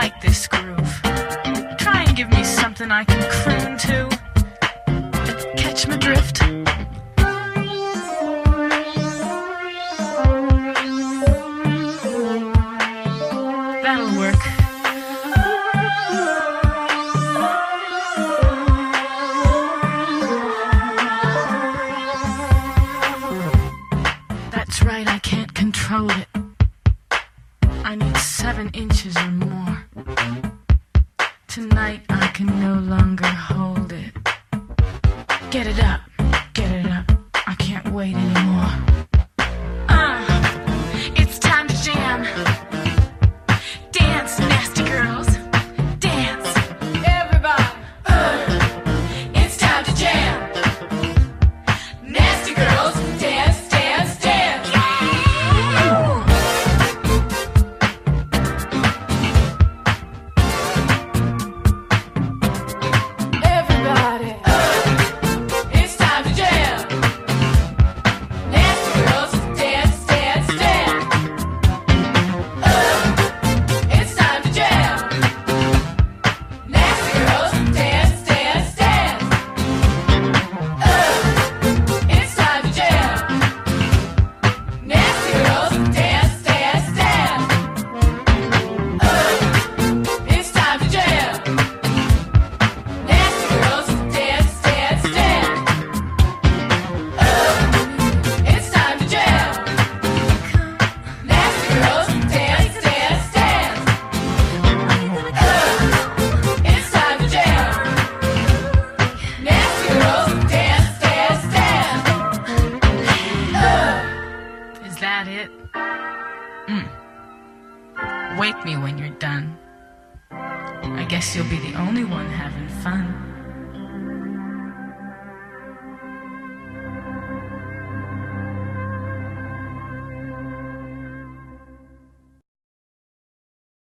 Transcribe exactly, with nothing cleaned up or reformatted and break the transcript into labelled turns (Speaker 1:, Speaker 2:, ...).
Speaker 1: like this groove. Try and give me something I can croon to. Catch my drift? That'll work. That's right, I can't control it. I need seven inches or more. Tonight I can no longer hold it. Get it up, get it up. I can't wait anymore. Uh, it's time to jam. Dance, nasty girls. Dance. Everybody. Uh, it's time to jam. Nasty girls, dance, dance, dance. Everybody. Uh, it's time to jam. Nasty girls, dance, dance, dance. Uh, it's time to jam. Nasty girls, dance, dance, dance. Uh, it's time to jam. Nasty girls, dance, dance, dance. Uh, it's time to jam. Nasty girls, dance, dance, dance. Uh, it's time to jam. Nasty girls, dance, dance, dance. Uh, it's time to jam. Nasty girls, dance, dance, dance. Uh, is that it? Mm. Wake me when you're done. I guess you'll be the only one having fun.